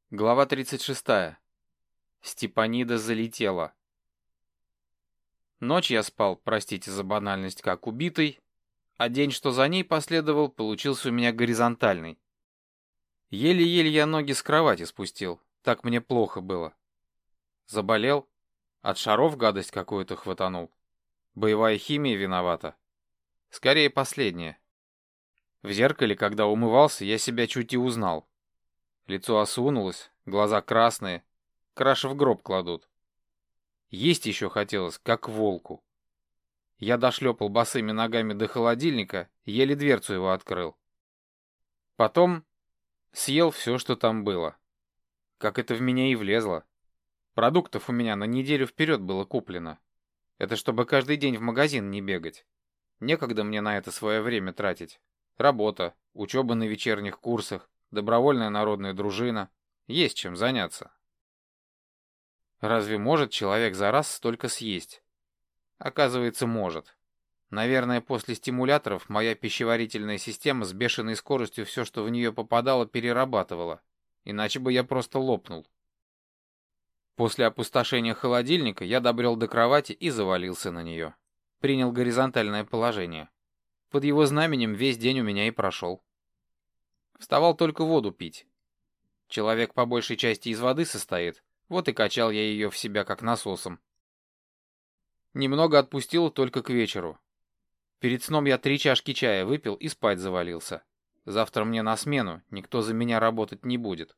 Глава 36. Степанида залетела. Ночь я спал, простите за банальность, как убитый, а день, что за ней последовал, получился у меня горизонтальный. Еле-еле я ноги с кровати спустил, так мне плохо было. Заболел? От шаров гадость какую-то хватанул? Боевая химия виновата? Скорее последнее. В зеркале, когда умывался, я себя чуть и узнал. Лицо осунулось, глаза красные, краши в гроб кладут. Есть еще хотелось, как волку. Я дошлепал босыми ногами до холодильника, еле дверцу его открыл. Потом съел все, что там было. Как это в меня и влезло. Продуктов у меня на неделю вперед было куплено. Это чтобы каждый день в магазин не бегать. Некогда мне на это свое время тратить. Работа, учеба на вечерних курсах, добровольная народная дружина. Есть чем заняться. Разве может человек за раз столько съесть? Оказывается, может. Наверное, после стимуляторов моя пищеварительная система с бешеной скоростью все, что в нее попадало, перерабатывала. Иначе бы я просто лопнул. После опустошения холодильника я добрел до кровати и завалился на нее. Принял горизонтальное положение. Под его знаменем весь день у меня и прошел. Вставал только воду пить. Человек по большей части из воды состоит, вот и качал я ее в себя как насосом. Немного отпустил только к вечеру. Перед сном я 3 чашки чая выпил и спать завалился. Завтра мне на смену, никто за меня работать не будет.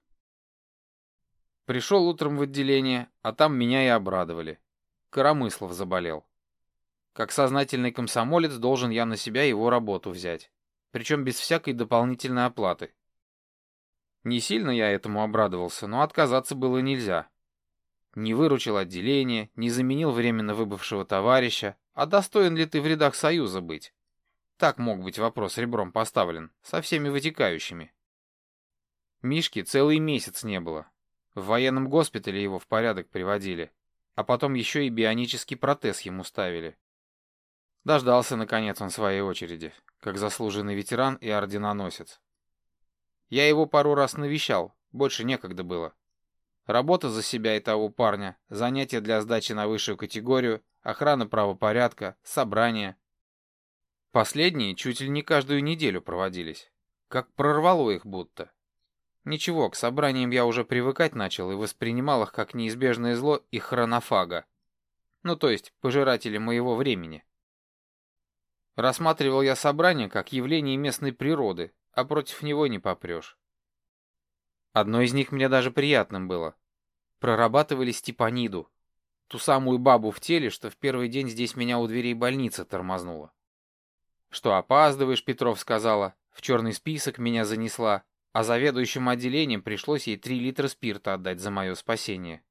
Пришел утром в отделение, а там меня и обрадовали. Коромыслов заболел. Как сознательный комсомолец должен я на себя его работу взять. Причем без всякой дополнительной оплаты. Не сильно я этому обрадовался, но отказаться было нельзя. Не выручил отделение, не заменил временно выбывшего товарища, а достоин ли ты в рядах Союза быть? Так мог быть вопрос ребром поставлен, со всеми вытекающими. Мишки целый месяц не было. В военном госпитале его в порядок приводили, а потом еще и бионический протез ему ставили. Дождался, наконец, он своей очереди, как заслуженный ветеран и орденоносец. Я его пару раз навещал, больше некогда было. Работа за себя и того парня, занятия для сдачи на высшую категорию, охрана правопорядка, собрания. Последние чуть ли не каждую неделю проводились. Как прорвало их будто. Ничего, к собраниям я уже привыкать начал и воспринимал их как неизбежное зло и хронофага. Ну то есть, пожиратели моего времени. Рассматривал я собрание как явление местной природы, а против него не попрешь. Одно из них мне даже приятным было. Прорабатывали Степаниду. Ту самую бабу в теле, что в первый день здесь меня у дверей больницы тормознула. Что опаздываешь, Петров сказала, в черный список меня занесла, а заведующим отделением пришлось ей 3 литра спирта отдать за мое спасение.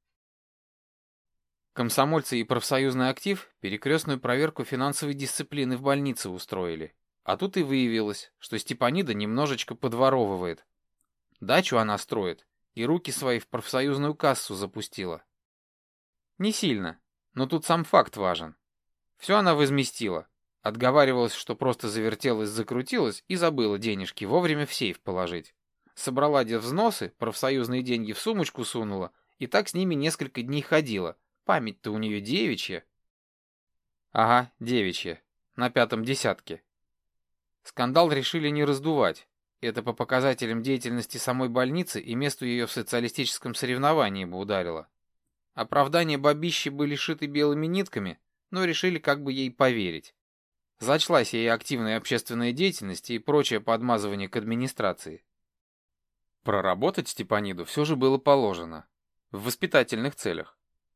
Комсомольцы и профсоюзный актив перекрестную проверку финансовой дисциплины в больнице устроили. А тут и выявилось, что Степанида немножечко подворовывает. Дачу она строит, и руки свои в профсоюзную кассу запустила. Не сильно, но тут сам факт важен. Все она возместила. Отговаривалась, что просто завертелась-закрутилась и забыла денежки вовремя в сейф положить. Собрала взносы, профсоюзные деньги в сумочку сунула, и так с ними несколько дней ходила. Память-то у нее девичья. Ага, девичья. На 5-м десятке. Скандал решили не раздувать. Это по показателям деятельности самой больницы и месту ее в социалистическом соревновании бы ударило. Оправдания бабищи были шиты белыми нитками, но решили как бы ей поверить. Зачлась ей активная общественная деятельность и прочее подмазывание к администрации. Проработать Степаниду все же было положено. В воспитательных целях.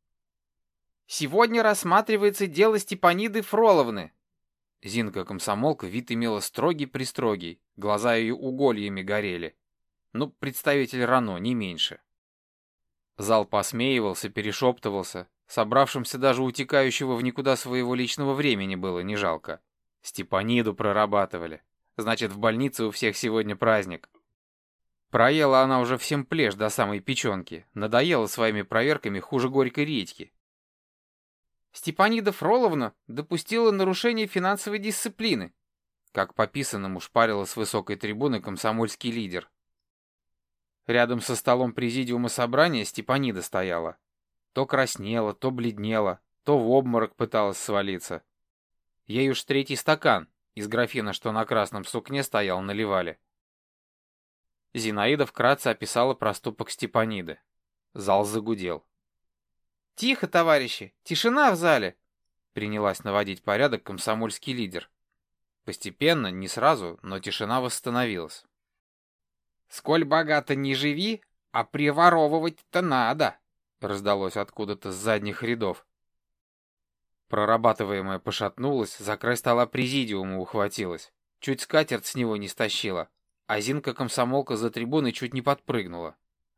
«Сегодня рассматривается дело Степаниды Фроловны». Зинка-комсомолка вид имела строгий-пристрогий, глаза ее угольями горели. Ну, представитель РАНО, не меньше. Зал посмеивался, перешептывался. Собравшимся даже утекающего в никуда своего личного времени было не жалко. Степаниду прорабатывали. Значит, в больнице у всех сегодня праздник. Проела она уже всем плешь до самой печенки. Надоела своими проверками хуже горькой редьки. Степанида Фроловна допустила нарушение финансовой дисциплины. Как по писанному шпарила с высокой трибуны комсомольский лидер. Рядом со столом президиума собрания Степанида стояла. То краснела, то бледнела, то в обморок пыталась свалиться. Ей уж третий стакан из графина, что на красном сукне стоял, наливали. Зинаида вкратце описала проступок Степаниды. Зал загудел. «Тихо, товарищи! Тишина в зале!» Принялась наводить порядок комсомольский лидер. Постепенно, не сразу, но тишина восстановилась. «Сколь богато не живи, а приворовывать-то надо!» Раздалось откуда-то с задних рядов. Прорабатываемая пошатнулась, за край стола президиума ухватилась. Чуть скатерть с него не стащила, а Зинка-комсомолка за трибуной чуть не подпрыгнула.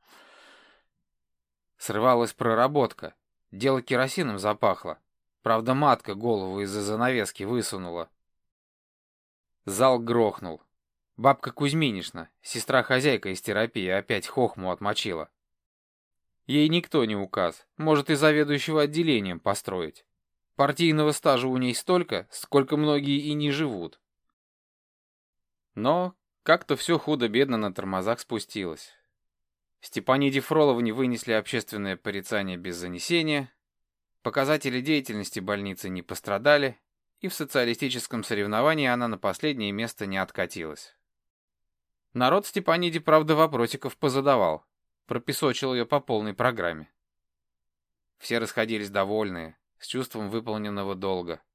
Срывалась проработка. Дело керосином запахло. Правда, матка голову из-за занавески высунула. Зал грохнул. Бабка Кузьминишна, сестра-хозяйка из терапии, опять хохму отмочила. Ей никто не указ, может и заведующего отделением построить. Партийного стажа у ней столько, сколько многие и не живут. Но как-то все худо-бедно на тормозах спустилось. Степаниде Фроловне вынесли общественное порицание без занесения, показатели деятельности больницы не пострадали, и в социалистическом соревновании она на последнее место не откатилась. Народ Степаниде, правда, вопросиков позадавал, пропесочил ее по полной программе. Все расходились довольные, с чувством выполненного долга.